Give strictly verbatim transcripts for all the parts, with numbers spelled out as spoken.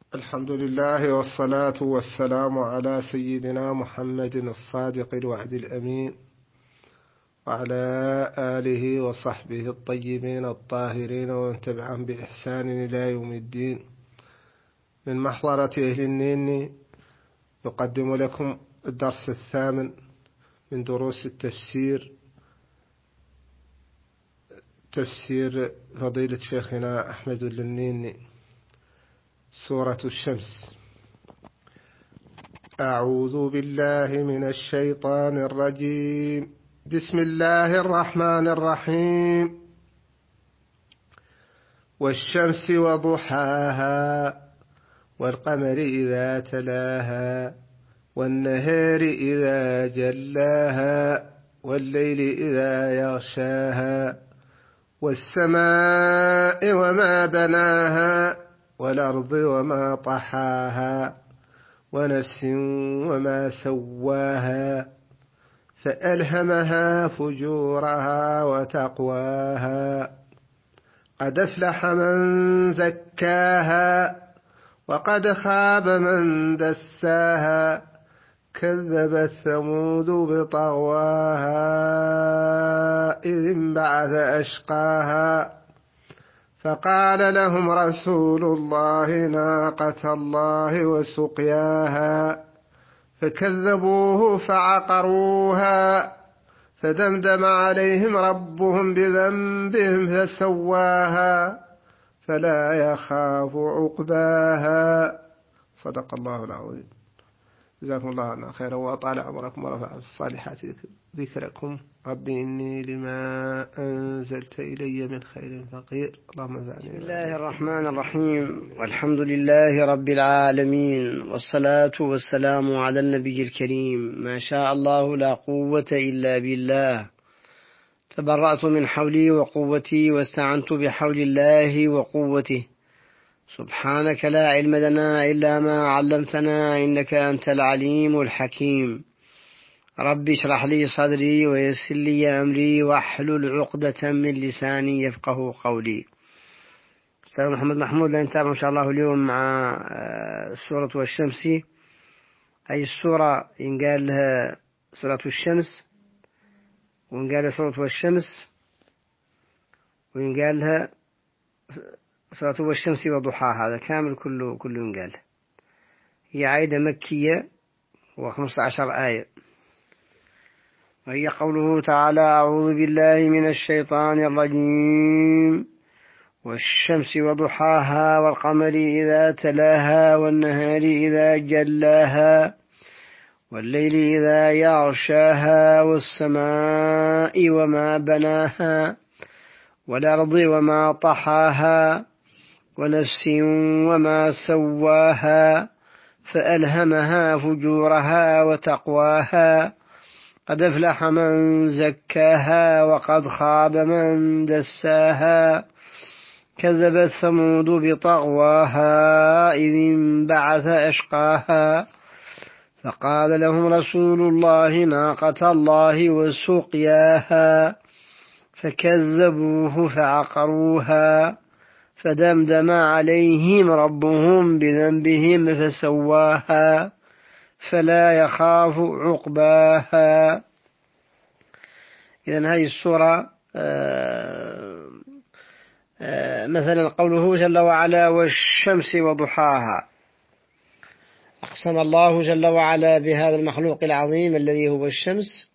الحمد لله والصلاة والسلام على سيدنا محمد الصادق الوعد الأمين وعلى آله وصحبه الطيبين الطاهرين ومن تبعهم بإحسان إلى يوم الدين. من محضرة أهل النين يقدم لكم الدرس الثامن من دروس التفسير، تفسير فضيلة شيخنا أحمد النيني، سورة الشمس. أعوذ بالله من الشيطان الرجيم. بسم الله الرحمن الرحيم. والشمس وضحاها والقمر إذا تلاها والنهار إذا جلاها والليل إذا يغشاها والسماء وما بناها والأرض وما طحاها ونفس وما سواها فألهمها فجورها وتقواها قد أفلح من زكاها وقد خاب من دساها كذبت ثمود بطغواها إذ انبعث أشقاها فقال لهم رسول الله ناقة الله وسقياها فكذبوه فعقروها فدمدم عليهم ربهم بذنبهم فسواها فلا يخاف عقباها. صدق الله العظيم. جزاكم الله عنا خيرا وأطال عمركم ورفع الصالحات ذكركم. ربي إني لما أنزلت إلي من خير فقير. اللهم انفعني. بسم الله الرحمن الرحيم، والحمد لله رب العالمين، والصلاة والسلام على النبي الكريم. ما شاء الله لا قوة إلا بالله. تبرأت من حولي وقوتي واستعنت بحول الله وقوته. سبحانك لا علم لنا إلا ما علمتنا إنك أنت العليم الحكيم. ربي اشرح لي صدري ويسر لي أمري واحلل عقدة من لساني يفقه قولي. السلام محمد محمود. لنتابع إن شاء الله اليوم مع سورة والشمس. هي السورة ينقال لها سورة الشمس، وينقال لها سورة والشمس، وينقال لها سورة والشمس وضحاها. هذا كامل كله كله ينقال. هي عايدة مكية وخمسة عشر آية. وهي قوله تعالى: أعوذ بالله من الشيطان الرجيم. والشمس وضحاها والقمر إذا تلاها والنهار إذا جلاها والليل إذا يغشاها والسماء وما بناها والأرض وما طحاها ونفس وما سواها فألهمها فجورها وتقواها قد أفلح من زكاها وقد خاب من دساها كذبت ثمود بطغواها إذ انبعث أشقاها فقال لهم رسول الله ناقة الله وسقياها فكذبوه فعقروها فدمدم عليهم ربهم بذنبهم فسواها فلا يخاف عقباها. إذن هذه السورة آه آه مثلا قوله جل وعلا: والشمس وضحاها. أقسم الله جل وعلا بهذا المخلوق العظيم الذي هو الشمس،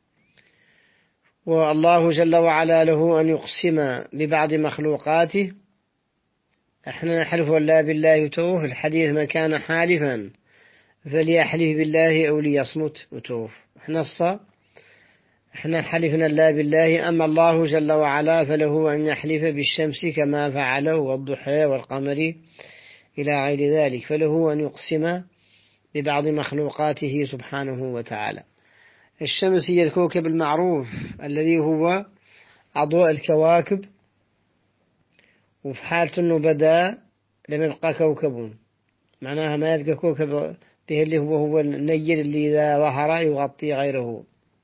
والله جل وعلا له أن يقسم ببعض مخلوقاته. احنا نحلف لا بالله توف الحديث: من كان حالفا فليحلف بالله أو ليصمت وتوف. احنا الصا احنا حلفنا لا بالله، أما الله جل وعلا فله أن يحلف بالشمس كما فعله والضحى والقمر إلى غير ذلك، فله أن يقسم ببعض مخلوقاته سبحانه وتعالى. الشمس هي الكوكب المعروف الذي هو أضواء الكواكب، وفي حالة أنه بدأ لم يبقى كوكب، معناها ما يبقى كوكب به اللي هو هو النير اللي إذا ظهر يغطي غيره.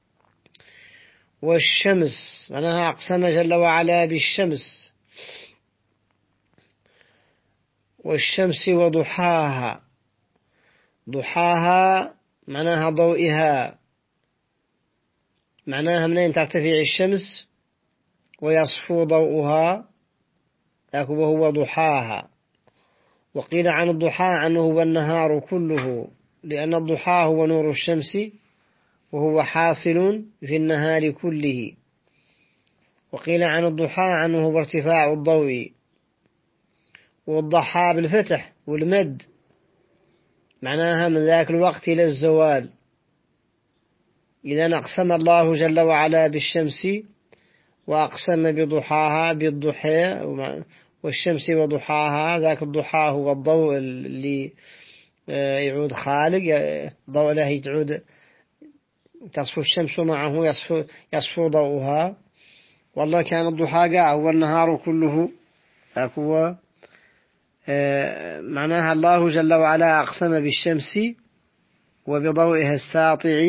والشمس معناها أقسم جل وعلا بالشمس، والشمس وضحاها. ضحاها معناها ضوئها، معناها منين ترتفع الشمس ويصفو ضوءها، وهو ضحاها. وقيل عن الضحى عنه هو النهار كله، لأن الضحى هو نور الشمس وهو حاصل في النهار كله. وقيل عن الضحى عنه هو ارتفاع الضوء. والضحى بالفتح والمد معناها من ذاك الوقت إلى الزوال. إذا أقسم الله جل وعلا بالشمس وأقسم بضحاها بالضحى، والشمس وضحاها. ذاك الضحى هو الضوء اللي يعود خالق، ضوء له تعود تصفو الشمس معه يصفو, يصفو ضوءها. والله كان الضحى هو النهار كله. هو معناها الله جل وعلا أقسم بالشمس وبضوئها الساطع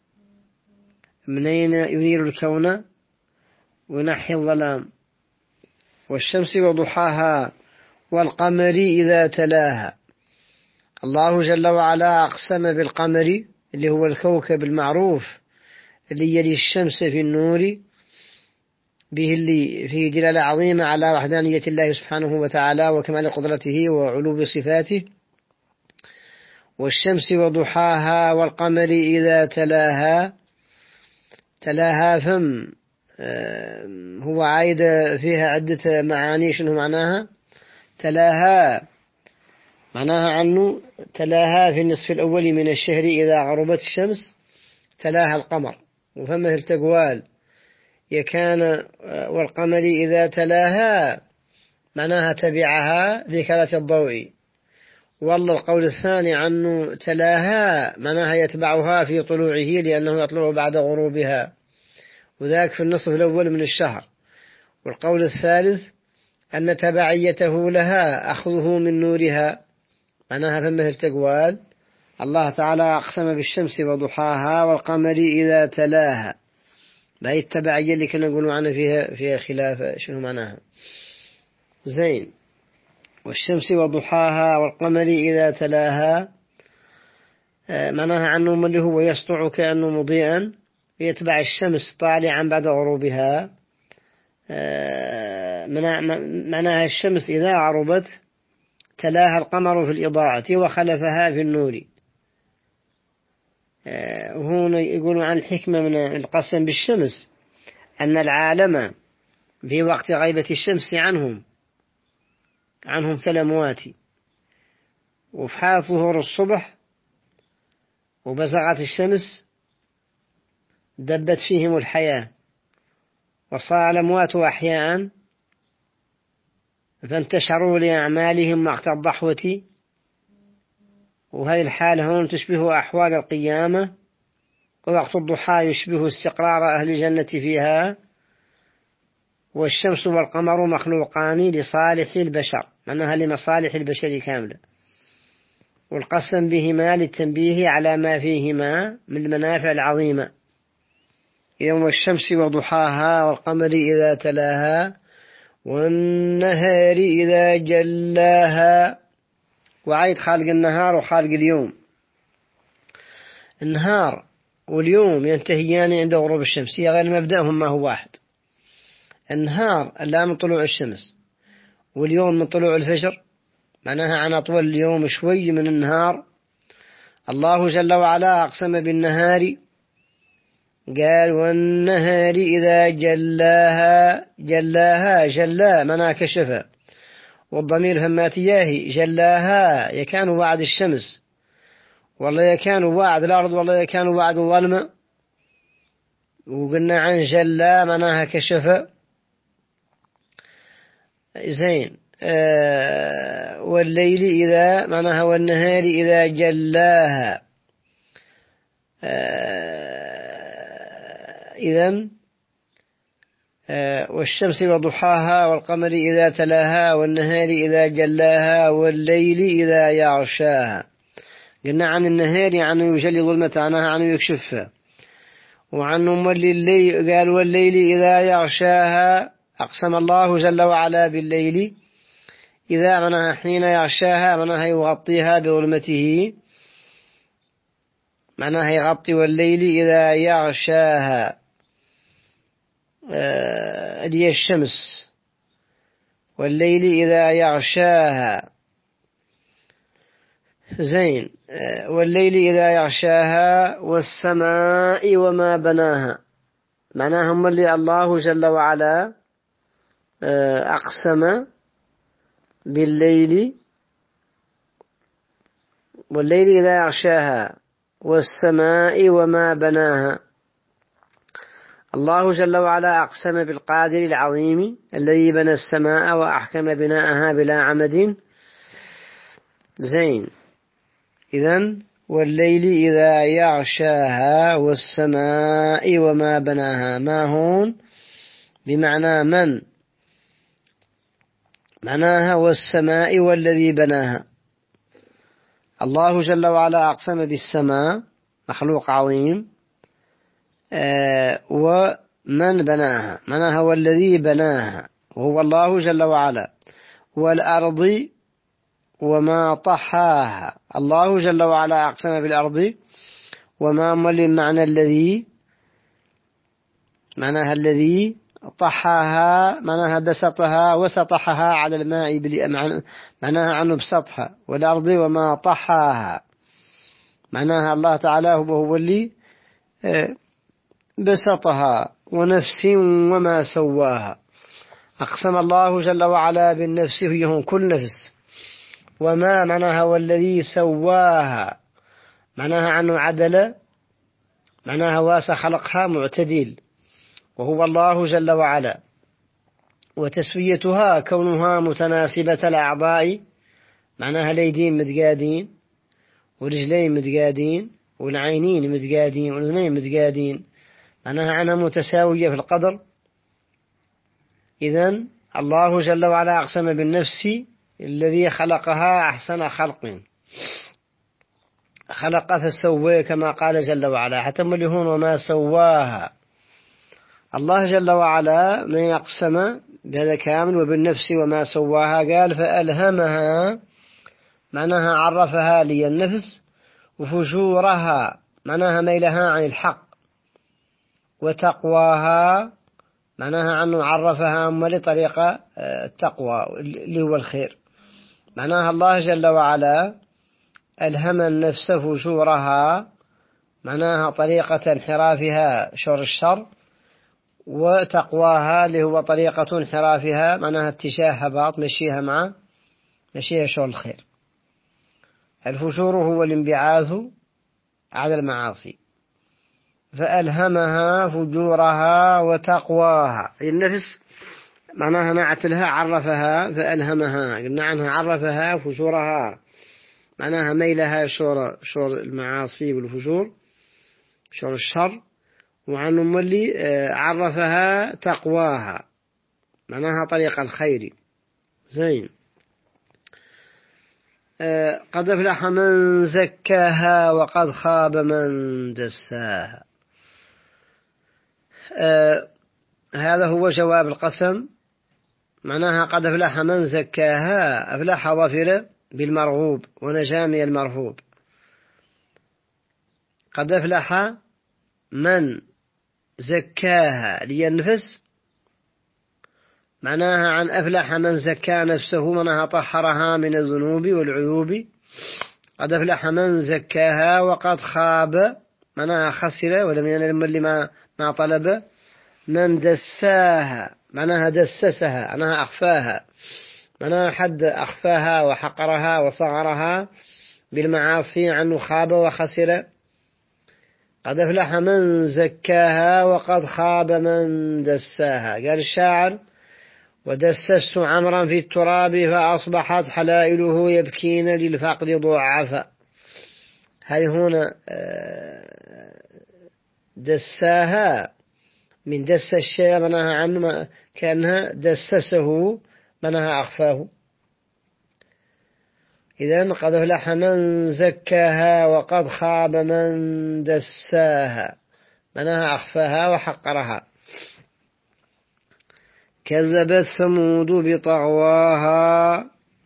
منين ينير الكون وينحي الظلام. والشمس وضحاها والقمر إذا تلاها. الله جل وعلا أقسم بالقمر اللي هو الكوكب المعروف اللي يلي الشمس في النور، به اللي فيه دلالة عظيمة على وحدانية الله سبحانه وتعالى وكمال قدرته وعلو صفاته. والشمس وضحاها والقمر إذا تلاها. تلاها فم هو عايد فيها عدة معاني. شنو معناها؟ تلاها معناها عنه تلاها في النصف الأول من الشهر إذا غربت الشمس تلاها القمر. وفمه التقوال يكان والقمر إذا تلاها معناها تبعها ذكرة الضوء. والله القول الثاني عنه تلاها معناها يتبعها في طلوعه لأنه يطلع بعد غروبها، وذاك في النصف الأول من الشهر. والقول الثالث أن تبعيته لها أخذه من نورها، معناها فمه التقوال. الله تعالى أقسم بالشمس وضحاها والقمر إذا تلاها. بهي التبعية اللي كنا نقول معنا فيها فيها خلاف شنو معناها. زين. والشمس وضحاها والقمر إذا تلاها معناها عنه اللي هو يسطع كأنه مضيئا يتبع الشمس طالعا بعد غروبها. معناها الشمس إذا عربت تلاها القمر في الإضاءة وخلفها في النور. وهنا يقولون عن الحكمة من القسم بالشمس أن العالم في وقت غيبة الشمس عنهم عنهم كالأموات، وفي حال ظهور الصبح وبزغت الشمس دبت فيهم الحياة وصار الأموات أحياء فانتشروا لأعمالهم وقت الضحوة. وهذه الحالة هون تشبه أحوال القيامة، ووقت الضحى يشبه استقرار أهل الجنة فيها. والشمس والقمر مخلوقان لصالح البشر، معناها لمصالح البشر كاملة، والقسم بهما للتنبيه على ما فيهما من المنافع العظيمة. يوم الشمس وضحاها والقمر إذا تلاها والنهار إذا جلاها. وعيد خالق النهار وخالق اليوم. النهار واليوم ينتهيان عند غروب الشمس، هي غير مبدأهم ما هو واحد. النهار لا من طلوع الشمس، واليوم من طلوع الفجر، معناها عن أطول اليوم شوي من النهار. الله جل وعلا أقسم بالنهار قال والنهار إذا جلاها. جلاها جلا معناها كشفها، والضمير هماتياه جلاها يكان وعد الشمس، والله يكان وعد الأرض، والله يكان وعد الظلمة. وقلنا عن جلا معناها كشف. زين. آه والليل إذا معناها والنهار إذا جلاها. آه إذن آه والشمس وضحاها والقمر إذا تلاها والنهار إذا جلاها والليل إذا يغشاها. قلنا عن النهار يعني يجلي ظلمة عنها عنه يكشفها، وعنه الليل قال والليل إذا يغشاها. أقسم الله جل وعلا بالليل إذا معناها حين يغشاها معناها يغطيها بظلمته، معناها يغطي، والليل إذا يغشاها آه لي الشمس، والليل إذا يغشاها زين آه والليل إذا يغشاها والسماء وما بناها، معناها هم اللي الله جل وعلا آه أقسم بالليل، والليل إذا يغشاها والسماء وما بناها. الله جل وعلا أقسم بالقادر العظيم الذي بنى السماء وأحكم بناءها بلا عمد. زين إذن والليل إذا يغشاها والسماء وما بناها، ما هون بمعنى من، معناها والسماء والذي بناها. الله جل وعلا أقسم بالسماء مخلوق عظيم آه ومن بناها، معناها والذي بناها وهو الله جل وعلا، والأرض وما طحاها. الله جل وعلا أقسم بالأرض وما مل معنى الذي، معناها الذي طحاها معناها بسطها وسطحها على الماء، معناها عنه بسطها، والأرض وما طحاها معناها الله تعالى هو اللي بسطها، ونفس وما سواها. أقسم الله جل وعلا بالنفس هي كل نفس، وما معناها والذي سواها معناها عنه عدل، معناها واسع خلقها معتدل وهو الله جل وعلا. وتسويتها كونها متناسبة الأعضاء، معناها اليدين متقادين ورجلين متقادين والعينين متقادين والأذنين متقادين، معناها عنها متساوية في القدر. إذن الله جل وعلا أقسم بالنفس الذي خلقها أحسن خلق، خلق فسوى كما قال جل وعلا، حتى ملهون وما سواها. الله جل وعلا من يقسم بهذا كامل وبالنفس وما سواها قال فألهمها معناها عرفها لي النفس، وفجورها معناها ميلها عن الحق، وتقواها معناها عنه عرفها أما لطريقة التقوى اللي هو الخير. معناها الله جل وعلا ألهم النفس فجورها معناها طريقة انحرافها شر الشر، وتقواها اللي هو طريقة انحرافها معناها اتجاه هباط مشيها مع مشيها شر الخير. الفجور هو الانبعاث على المعاصي، فألهمها فجورها وتقواها. النفس معناها نعت لها عرفها فألهمها، قلنا عنها عرفها فجورها معناها ميلها شور شور المعاصي والفجور شور الشر، وعنه ملي عرفها تقواها معناها طريق الخير. زين قد أفلح من زكاها وقد خاب من دساها. آه هذا هو جواب القسم، معناها قد أفلح من زكاها، أفلح ظفر بالمرغوب ونجا من المرهوب. قد أفلح من زكاها لي النفس، معناها عن أفلح من زكى نفسه معناها طهرها من الذنوب والعيوب. قد أفلح من زكاها وقد خاب معناها خسر ولم ينل لما ما طلب. من دساها معناها دسسها معناها أخفاها، معناها حد أخفاها وحقرها وصغرها بالمعاصي عنه خاب وخسر. قد أفلح من زكاها وقد خاب من دساها. قال الشاعر ودسست عمرا في التراب فأصبحت حلائله يبكين للفقد ضعفا. هذه هنا دساها من دس الشيء منها عنه كأنها دسسه منها أخفاه. إذن قد أفلح من زكاها وقد خاب من دساها منها أخفاها وحقرها. كذبت ثمود بطغواها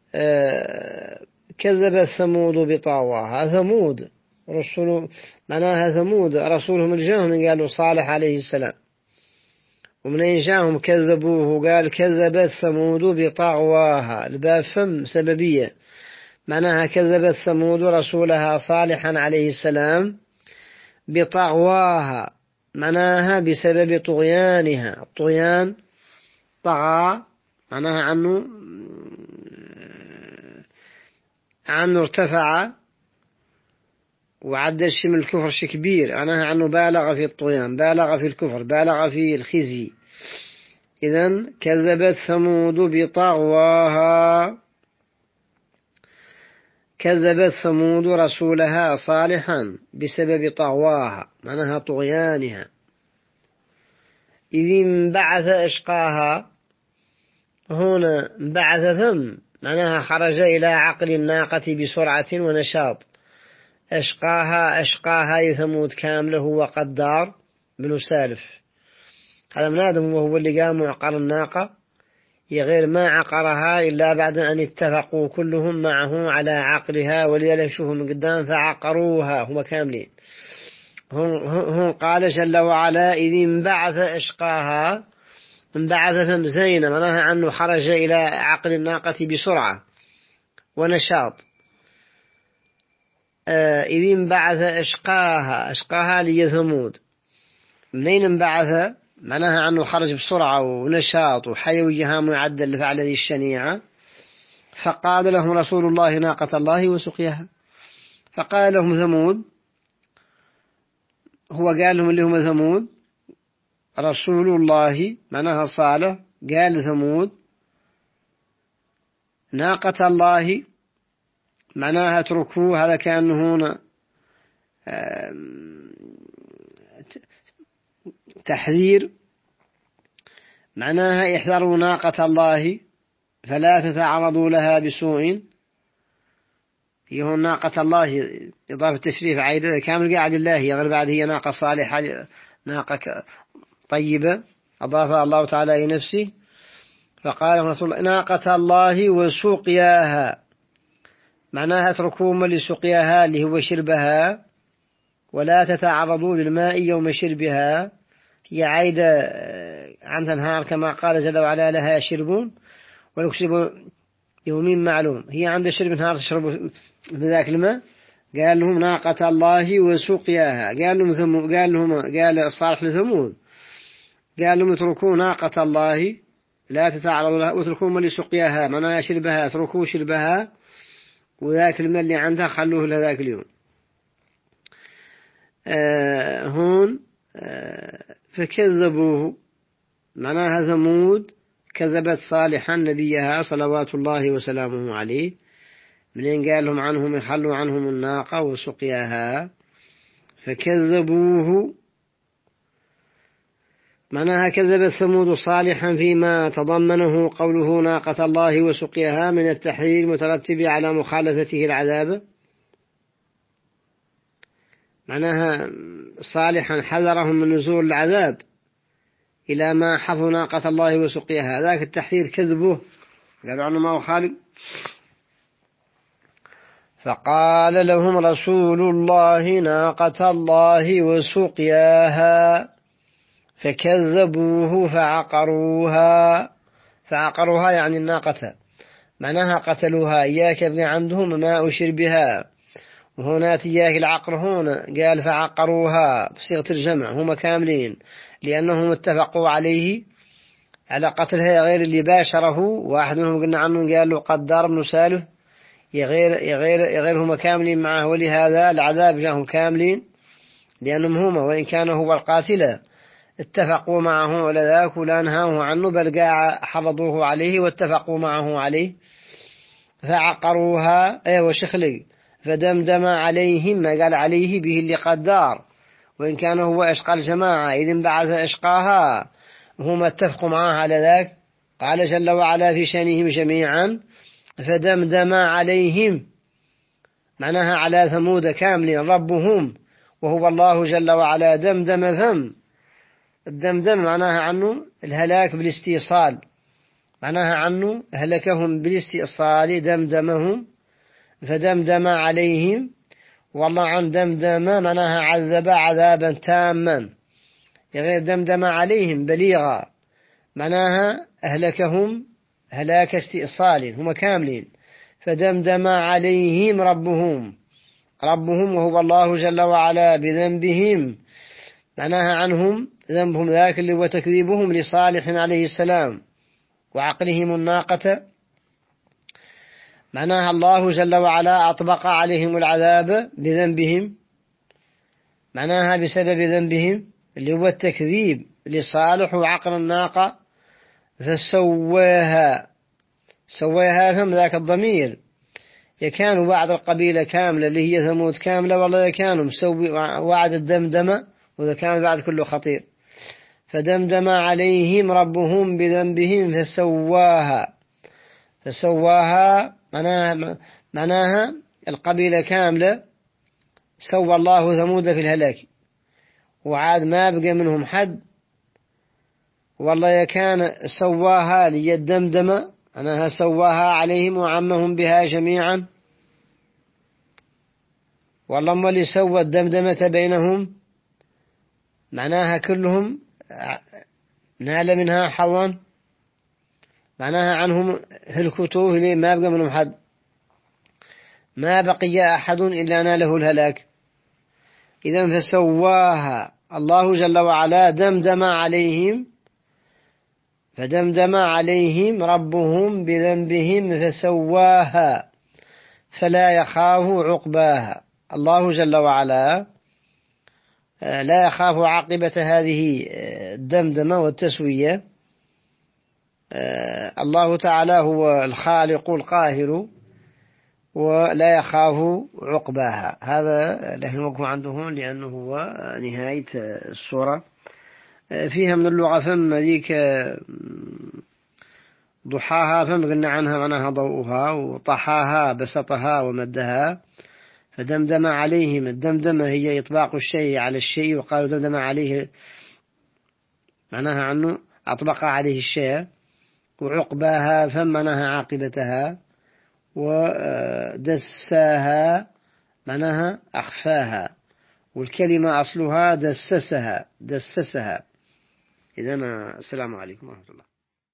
كذب ثمود بطغواها. ثمود رسول معناها ثمود رسولهم الجاهم قالوا صالح عليه السلام، ومن جاءهم كذبوه قال كذبت ثمود بطغواها. الباب فم سببية، معناها كذبت ثمود رسولها صالحا عليه السلام بطغواها، معناها بسبب طغيانها. الطغيان طغى معناها عنه عنه ارتفع وعد الشيء من الكفر شيء كبير، معناها عنه بالغ في الطغيان، بالغ في الكفر، بالغ في الخزي. إذن كذبت ثمود بطغواها، كذبت ثمود رسولها صالحا بسبب طغواها، معناها طغيانها. إذ انبعث أشقاها، هنا انبعث ثم معناها خرج إلى عقل الناقة بسرعة ونشاط. أشقاها أشقاها ثمود كامله وقدار بن سالف، هذا من آدم وهو اللي قام وعقر الناقة، غير ما عقرها إلا بعد أن اتفقوا كلهم معه على عقلها وليلفشوه من قدام فعقروها هم كاملين. هم قال جل وعلا إذ انبعث أشقاها، انبعث فم زينة معناها عنه خرج إلى عقل الناقة بسرعة ونشاط. إذ انبعث أشقاها، أشقاها ليثمود. منين انبعث معناها عنه خرج بسرعة ونشاط وحيوية معدل لفعل ذي الشنيعة. فقال لهم رسول الله ناقة الله وسقياها، فقال لهم ثمود، هو قال لهم اللي هم ثمود رسول الله معناها صالح، قال ثمود ناقة الله معناها اتركوه. هذا كأنه هنا تحذير، معناها احذروا ناقة الله فلا تتعرضوا لها بسوء. هي ناقة الله إضافة تشريف عيدة كامل قاعد الله، هي غير بعد هي ناقة صالحة ناقة طيبة أضافها الله تعالى إلى نفسه. فقال رسول الله ناقة الله وسقياها، معناها اتركوا من لسقياها اللي هو شربها، ولا تتعرضوا للماء يوم شربها. هي عايدة عن تنهار كما قال جل وعلا لها شرب ولو شربوا يومين معلوم، هي عند شرب نهار تشرب بذاك الماء. قال لهم ناقة الله وسقياها، قال لهم ثمود، قال لهم قال صالح لثمود قال لهم اتركوا ناقة الله لا تتعرضوا لها واتركوا من لسقياها، معناها شربها، اتركوا شربها وذاك الماء اللي عندها خلوه لذاك اليوم. آه هون آه فكذبوه، معناها ثمود كذبت صالحا نبيها صلوات الله وسلامه عليه، منين قال لهم عنهم يخلوا عنهم الناقة وسقياها. فكذبوه معناها كذبت ثمود صالحا فيما تضمنه قوله ناقة الله وسقياها من التحذير المترتب على مخالفته العذاب. معناها صالحا حذرهم من نزول العذاب إلى ما حفظوا ناقة الله وسقياها، ذاك التحذير كذبوه قالوا عنه ما هو خالق. فقال لهم رسول الله ناقة الله وسقياها فكذبوه فعقروها. فعقروها يعني الناقة، معناها قتلوها، إياك ابن عندهم ماء شربها، وهنا تياك العقر هنا قال فعقروها بصيغة الجمع هم كاملين، لأنهم اتفقوا عليه على قتلها غير اللي باشره. واحد منهم قلنا عنه قال له قدار بن سالف، يغير يغير يغيرهم كاملين معه، ولهذا العذاب جاءهم كاملين لأنهم هما وإن كانوا هو القاتل اتفقوا معه على ذاك ولا نهاه عنه، بل قاع حفظوه عليه واتفقوا معه عليه. فعقروها ايوه شخلق فدمدم عليهم، ما قال عليه به اللي قدار، وإن كان هو أشقى الجماعة إذ انبعث أشقاها هم اتفقوا معه على ذاك. قال جل وعلا في شأنهم جميعا فدمدم عليهم، معناها على ثمود كاملين ربهم وهو الله جل وعلا. دمدم ثم الدمدم معناها عنه الهلاك بالاستيصال، معناها عنه أهلكهم بالاستئصال دمدمهم فدمدم عليهم. والله عن دمدم معناها عذب عذابا تاما، غير دمدم عليهم بليغا، معناها أهلكهم هلاك استئصال هم كاملين. فدمدم عليهم ربهم ربهم وهو الله جل وعلا بذنبهم، معناها عنهم ذنبهم ذاك اللي هو تكذيبهم لصالح عليه السلام وعقلهم الناقة. معناها الله جل وعلا أطبق عليهم العذاب بذنبهم، معناها بسبب ذنبهم اللي هو التكذيب لصالح وعقل الناقة. فسواها سواها فهم ذاك الضمير، يكانوا بعد القبيلة كاملة اللي هي ثمود كاملة، والله يكانوا مسوي وعد الدمدمة، وإذا كان بعد كله خطير. فدمدم عليهم ربهم بذنبهم فسواها فسواها معناها, معناها القبيلة كاملة سوى الله ثمود في الهلاك، وعاد ما بقى منهم حد. والله يكان سواها ليدمدم معناها سواها عليهم وعمهم بها جميعا. والله ما اللي سوى الدمدمة بينهم معناها كلهم نال منها حظا، معناها عنهم هلكتوه ليه ما بقى منهم حد، ما بقي أحد إلا ناله الهلاك. إذن فسواها الله جل وعلا دمدم عليهم فدمدم عليهم ربهم بذنبهم فسواها فلا يخاف عقباها. الله جل وعلا لا يخاف عاقبة هذه الدمدمة والتسوية. الله تعالى هو الخالق القاهر ولا يخاف عقباها. هذا له الوقف عنده لأنه هو نهاية السورة. فيها من اللغة فم ذيك ضحاها فم قلنا عنها معناها ضوءها، وطحاها بسطها ومدها. فدمدم عليهم الدمدمة هي إطباق الشيء على الشيء، وقالوا دمدم عليه معناها عنه أطبق عليه الشيء. وعقباها فم معناها عاقبتها، ودساها معناها أخفاها، والكلمة أصلها دسسها دسسها. إذن السلام عليكم ورحمة الله.